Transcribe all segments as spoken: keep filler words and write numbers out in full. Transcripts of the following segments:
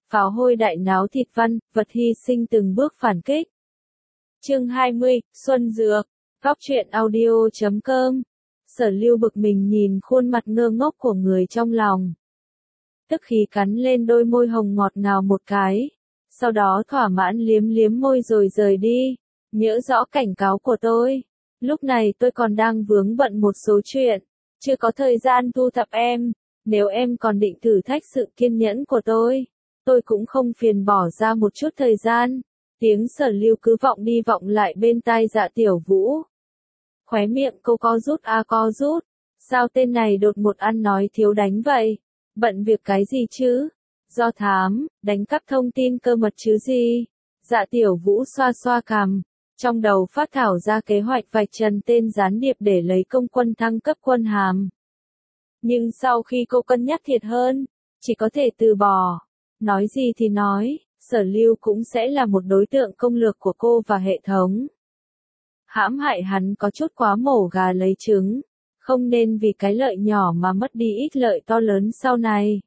pháo hôi đại náo thịt văn, vật hy sinh từng bước phản kích. Chương hai mươi, Xuân Dược, Góc truyện audio chấm com. Sở Lưu bực mình nhìn khuôn mặt ngơ ngốc của người trong lòng. Tức khí cắn lên đôi môi hồng ngọt ngào một cái, sau đó thỏa mãn liếm liếm môi rồi rời đi. Nhớ rõ cảnh cáo của tôi, lúc này tôi còn đang vướng bận một số chuyện, chưa có thời gian thu thập em, nếu em còn định thử thách sự kiên nhẫn của tôi, tôi cũng không phiền bỏ ra một chút thời gian. Tiếng Sở Lưu cứ vọng đi vọng lại bên tai Dạ Tiểu Vũ. Khóe miệng cô co rút a co rút, sao tên này đột một ăn nói thiếu đánh vậy? Bận việc cái gì chứ? Do thám, đánh cắp thông tin cơ mật chứ gì? Dạ Tiểu Vũ xoa xoa cằm, trong đầu phát thảo ra kế hoạch vạch trần tên gián điệp để lấy công quân thăng cấp quân hàm. Nhưng sau khi cô cân nhắc thiệt hơn, chỉ có thể từ bỏ. Nói gì thì nói, Sở Lưu cũng sẽ là một đối tượng công lược của cô và hệ thống. Hãm hại hắn có chút quá mổ gà lấy trứng, không nên vì cái lợi nhỏ mà mất đi ít lợi to lớn sau này.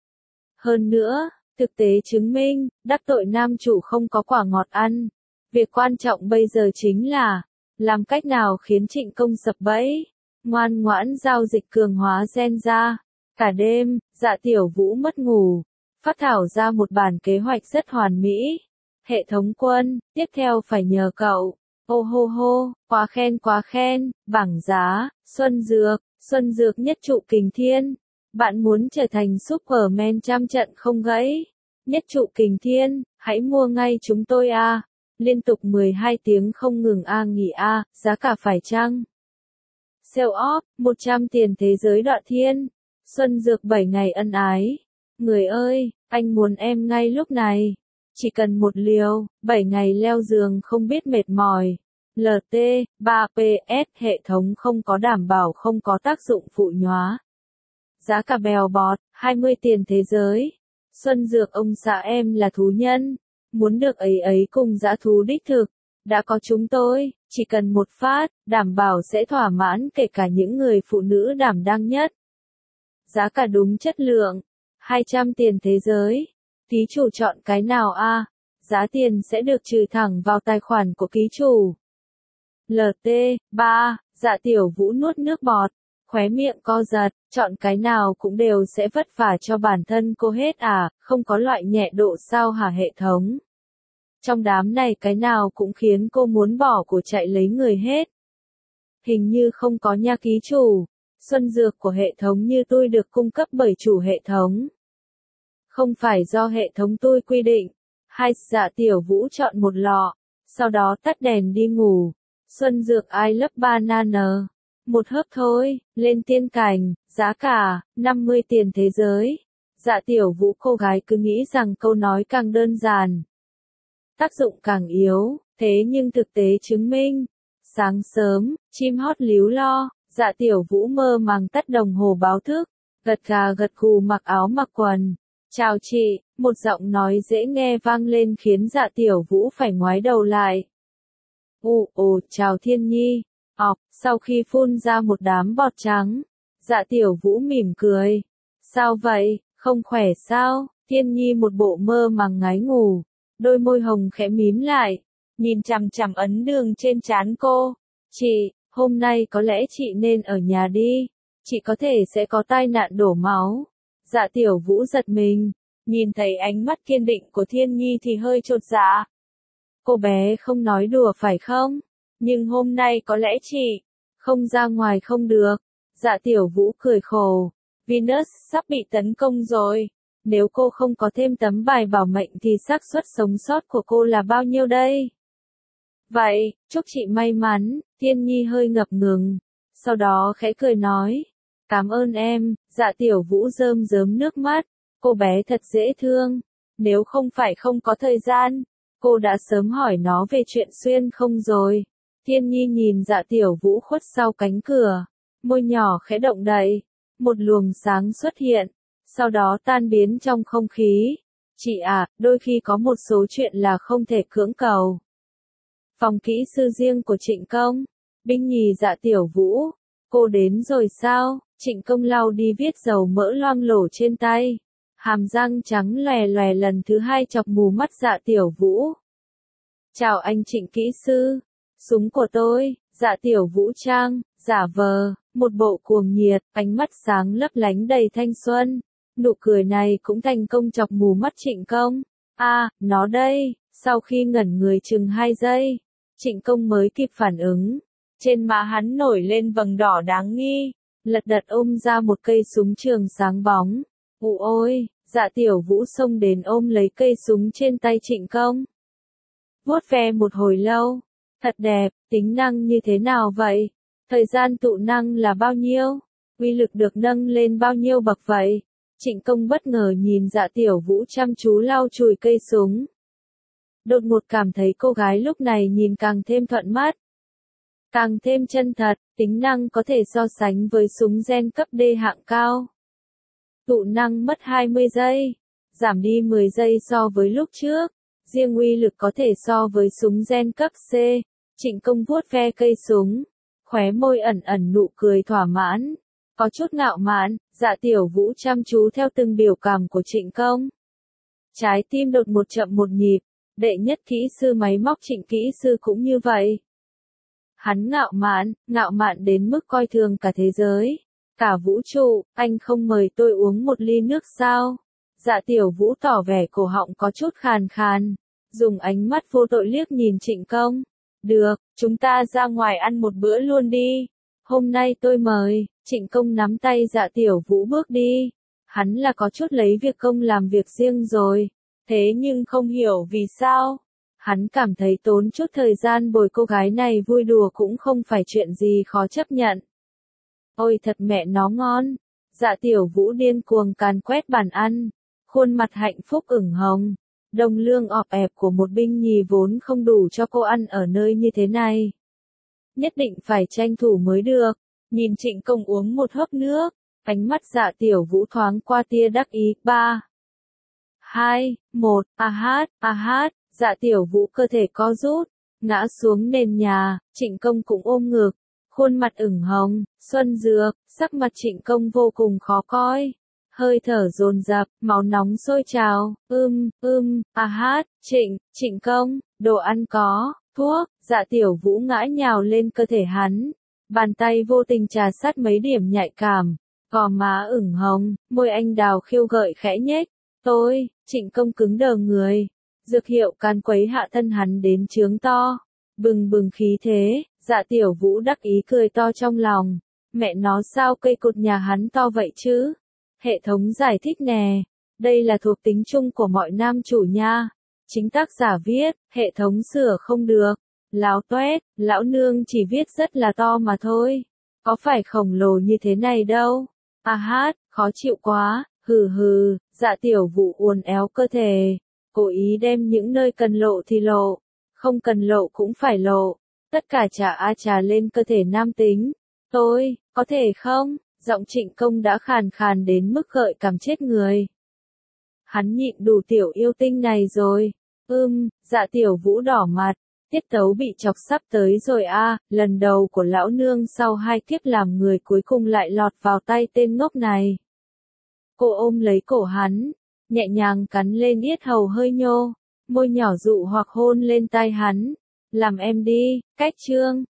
Hơn nữa, thực tế chứng minh, đắc tội nam chủ không có quả ngọt ăn. Việc quan trọng bây giờ chính là, làm cách nào khiến Trịnh Công sập bẫy, ngoan ngoãn giao dịch cường hóa gen ra. Cả đêm, Dạ Tiểu Vũ mất ngủ, phát thảo ra một bản kế hoạch rất hoàn mỹ. Hệ thống quân, tiếp theo phải nhờ cậu. Ô hô hô, quá khen quá khen, bảng giá, Xuân Dược, Xuân Dược nhất trụ kình thiên. Bạn muốn trở thành Superman trăm trận không gãy. Nhất trụ kình thiên, hãy mua ngay chúng tôi a. Liên tục mười hai tiếng không ngừng a nghỉ a, giá cả phải chăng? Sale off, một trăm tiền thế giới đoạn thiên. Xuân Dược bảy ngày ân ái. Người ơi, anh muốn em ngay lúc này. Chỉ cần một liều, bảy ngày leo giường không biết mệt mỏi. lờ tê, ba pê ét hệ thống không có đảm bảo không có tác dụng phụ nhóa. Giá cả bèo bọt, hai mươi tiền thế giới. Xuân Dược ông xã em là thú nhân. Muốn được ấy ấy cùng dã thú đích thực. Đã có chúng tôi, chỉ cần một phát, đảm bảo sẽ thỏa mãn kể cả những người phụ nữ đảm đang nhất. Giá cả đúng chất lượng. hai trăm tiền thế giới. Ký chủ chọn cái nào a? Giá tiền sẽ được trừ thẳng vào tài khoản của ký chủ. lờ tê, ba, Dạ Tiểu Vũ nuốt nước bọt, khóe miệng co giật, chọn cái nào cũng đều sẽ vất vả cho bản thân cô hết à, không có loại nhẹ độ sao hả hệ thống? Trong đám này cái nào cũng khiến cô muốn bỏ của chạy lấy người hết. Hình như không có nha ký chủ. Xuân Dược của hệ thống như tôi được cung cấp bởi chủ hệ thống. Không phải do hệ thống tôi quy định. Hai Dạ Tiểu Vũ chọn một lọ, sau đó tắt đèn đi ngủ. Xuân Dược I love banana. Một hớp thôi, lên tiên cảnh, giá cả, năm mươi tiền thế giới. Dạ Tiểu Vũ cô gái cứ nghĩ rằng câu nói càng đơn giản, tác dụng càng yếu, thế nhưng thực tế chứng minh. Sáng sớm, chim hót líu lo, Dạ Tiểu Vũ mơ màng tắt đồng hồ báo thức, gật gà gật gù mặc áo mặc quần. Chào chị, một giọng nói dễ nghe vang lên khiến Dạ Tiểu Vũ phải ngoái đầu lại. Ồ ồ, chào Thiên Nhi. Ọc, sau khi phun ra một đám bọt trắng, Dạ Tiểu Vũ mỉm cười. Sao vậy, không khỏe sao? Thiên Nhi một bộ mơ màng ngái ngủ, đôi môi hồng khẽ mím lại, nhìn chằm chằm ấn đường trên trán cô. Chị, hôm nay có lẽ chị nên ở nhà đi, chị có thể sẽ có tai nạn đổ máu. Dạ Tiểu Vũ giật mình, nhìn thấy ánh mắt kiên định của Thiên Nhi thì hơi chột dạ. Cô bé không nói đùa phải không? Nhưng hôm nay có lẽ chị không ra ngoài không được. Dạ Tiểu Vũ cười khổ. Venus sắp bị tấn công rồi. Nếu cô không có thêm tấm bài bảo mệnh thì xác suất sống sót của cô là bao nhiêu đây? Vậy, chúc chị may mắn. Thiên Nhi hơi ngập ngừng, sau đó khẽ cười nói. Cảm ơn em. Dạ Tiểu Vũ rơm rớm nước mắt. Cô bé thật dễ thương. Nếu không phải không có thời gian, cô đã sớm hỏi nó về chuyện xuyên không rồi. Thiên Nhi nhìn Dạ Tiểu Vũ khuất sau cánh cửa, môi nhỏ khẽ động đậy, một luồng sáng xuất hiện, sau đó tan biến trong không khí. Chị à, đôi khi có một số chuyện là không thể cưỡng cầu. Phòng kỹ sư riêng của Trịnh Công. Binh nhì Dạ Tiểu Vũ. Cô đến rồi sao? Trịnh Công lau đi viết dầu mỡ loang lổ trên tay. hàm răng trắng lòe lòe lần thứ hai chọc mù mắt Dạ Tiểu Vũ. Chào anh Trịnh kỹ sư. Súng của tôi, Dạ Tiểu Vũ trang, giả vờ, một bộ cuồng nhiệt, ánh mắt sáng lấp lánh đầy thanh xuân. Nụ cười này cũng thành công chọc mù mắt Trịnh Công. A, à, nó đây, sau khi ngẩn người chừng hai giây, Trịnh Công mới kịp phản ứng. Trên má hắn nổi lên vầng đỏ đáng nghi, lật đật ôm ra một cây súng trường sáng bóng. Ù ôi, Dạ Tiểu Vũ xông đến ôm lấy cây súng trên tay Trịnh Công. Vuốt ve một hồi lâu. Thật đẹp, tính năng như thế nào vậy? Thời gian tụ năng là bao nhiêu? Uy lực được nâng lên bao nhiêu bậc vậy? Trịnh Công bất ngờ nhìn Dạ Tiểu Vũ chăm chú lau chùi cây súng. Đột ngột cảm thấy cô gái lúc này nhìn càng thêm thuận mắt. Càng thêm chân thật, tính năng có thể so sánh với súng gen cấp D hạng cao. Tụ năng mất hai mươi giây, giảm đi mười giây so với lúc trước. Riêng uy lực có thể so với súng gen cấp C. Trịnh Công vuốt ve cây súng, khóe môi ẩn ẩn nụ cười thỏa mãn, có chút ngạo mạn. Dạ Tiểu Vũ chăm chú theo từng biểu cảm của Trịnh Công. Trái tim đột một chậm một nhịp, đệ nhất kỹ sư máy móc Trịnh kỹ sư cũng như vậy. Hắn ngạo mạn, ngạo mạn đến mức coi thường cả thế giới, cả vũ trụ. Anh không mời tôi uống một ly nước sao? Dạ Tiểu Vũ tỏ vẻ cổ họng có chút khàn khàn, dùng ánh mắt vô tội liếc nhìn Trịnh Công. Được, chúng ta ra ngoài ăn một bữa luôn đi. Hôm nay tôi mời. Trịnh Công nắm tay Dạ Tiểu Vũ bước đi. Hắn là có chút lấy việc công làm việc riêng rồi. Thế nhưng không hiểu vì sao. Hắn cảm thấy tốn chút thời gian bồi cô gái này vui đùa cũng không phải chuyện gì khó chấp nhận. Ôi thật mẹ nó ngon. Dạ Tiểu Vũ điên cuồng càn quét bàn ăn. Khuôn mặt hạnh phúc ửng hồng. Đồng lương ọp ẹp của một binh nhì vốn không đủ cho cô ăn ở nơi như thế này. Nhất định phải tranh thủ mới được. Nhìn Trịnh Công uống một hớp nước, ánh mắt Dạ Tiểu Vũ thoáng qua tia đắc ý. Ba, hai, một, a hát, a hát. Dạ Tiểu Vũ cơ thể co rút, ngã xuống nền nhà. Trịnh Công cũng ôm ngực, khuôn mặt ửng hồng. Xuân Dược, sắc mặt Trịnh Công vô cùng khó coi. Hơi thở dồn dập, máu nóng sôi trào. Ưm, ưm, a hát. Trịnh, Trịnh Công, đồ ăn có, thuốc. Dạ Tiểu Vũ ngã nhào lên cơ thể hắn. Bàn tay vô tình trà sát mấy điểm nhạy cảm. Gò má ửng hồng, môi anh đào khiêu gợi khẽ nhếch. Tôi, Trịnh Công cứng đờ người. Dược hiệu can quấy hạ thân hắn đến trướng to. Bừng bừng khí thế. Dạ Tiểu Vũ đắc ý cười to trong lòng. Mẹ nó sao cây cột nhà hắn to vậy chứ? Hệ thống giải thích nè. Đây là thuộc tính chung của mọi nam chủ nha. Chính tác giả viết, hệ thống sửa không được. Láo toét, lão nương chỉ viết rất là to mà thôi. Có phải khổng lồ như thế này đâu. A hát, khó chịu quá. Hừ hừ. Dạ Tiểu Vũ uốn éo cơ thể. Cố ý đem những nơi cần lộ thì lộ. Không cần lộ cũng phải lộ. Tất cả trà a trà lên cơ thể nam tính. Tôi, có thể không? Giọng Trịnh Công đã khàn khàn đến mức gợi cảm chết người. Hắn nhịn đủ tiểu yêu tinh này rồi. Ưm, Dạ Tiểu Vũ đỏ mặt. Tiết tấu bị chọc sắp tới rồi a. À, lần đầu của lão nương sau hai kiếp làm người cuối cùng lại lọt vào tay tên ngốc này. Cô ôm lấy cổ hắn, nhẹ nhàng cắn lên yết hầu hơi nhô, môi nhỏ dụ hoặc hôn lên tai hắn. Làm em đi, cách chương.